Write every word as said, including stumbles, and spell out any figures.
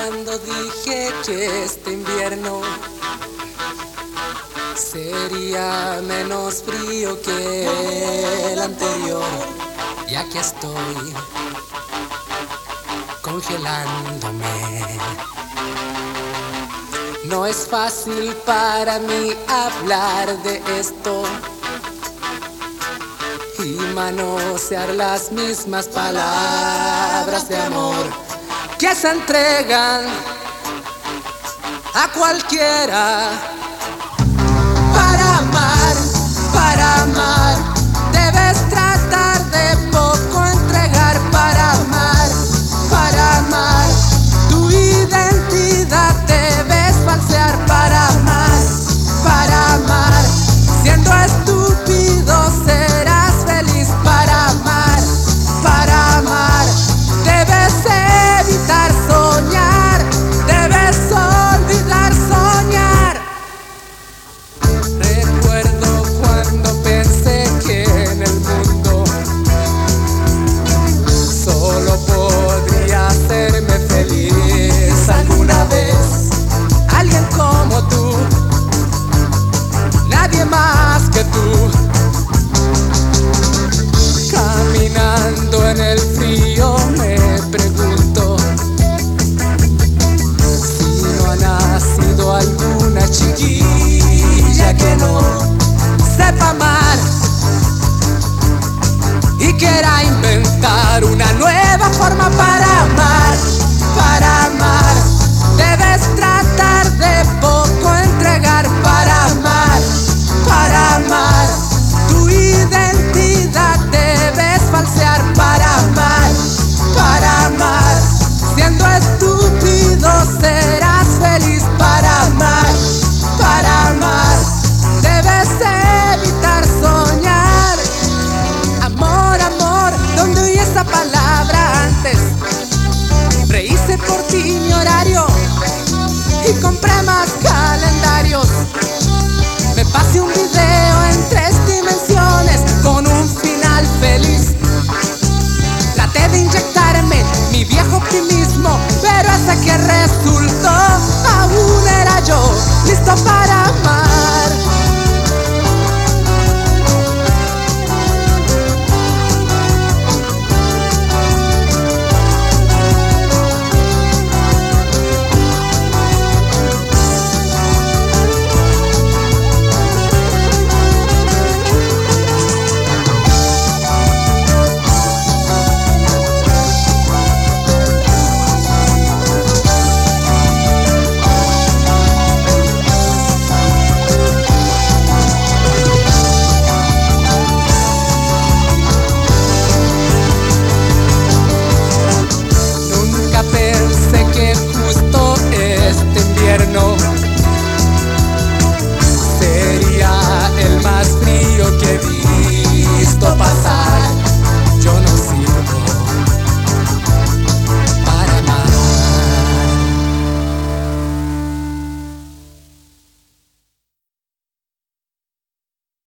cuando dije que este invierno sería menos frío que el anterior. Y aquí estoy congelándome. No es fácil para mí hablar de esto y manosear las mismas palabras de amor que se entregan a cualquiera. Para amar, para amar, debes tratar de poco entregar. Para amar, para amar, tu identidad debes falsear. Para amar, para amar, siendo estúpido serás feliz. Para amar, para amar, debes evitar soñar, debes olvidar soñar. Recuerdo cuando pensé que en el mundo solo podría hacerme feliz alguna vez alguien como tú, nadie más que tú. Caminando en el frío me pregunto si no ha nacido alguna chiquilla que no sepa amar y quiera inventar una nueva forma para amar. Para amar, debes tratar de poco entregar. Para amar, para amar, tu identidad debes falsear. Para amar, para amar, siendo estúpido serás feliz. Para amar, para amar, debes evitar soñar. Amor, amor, ¿dónde oí esa palabra antes? Rehice por ti mi horario y compré más calendarios. Me pasé un video en tres dimensiones con un final feliz. Traté de inyectarme mi viejo optimismo, pero hasta que resultó aún era yo listo para amar.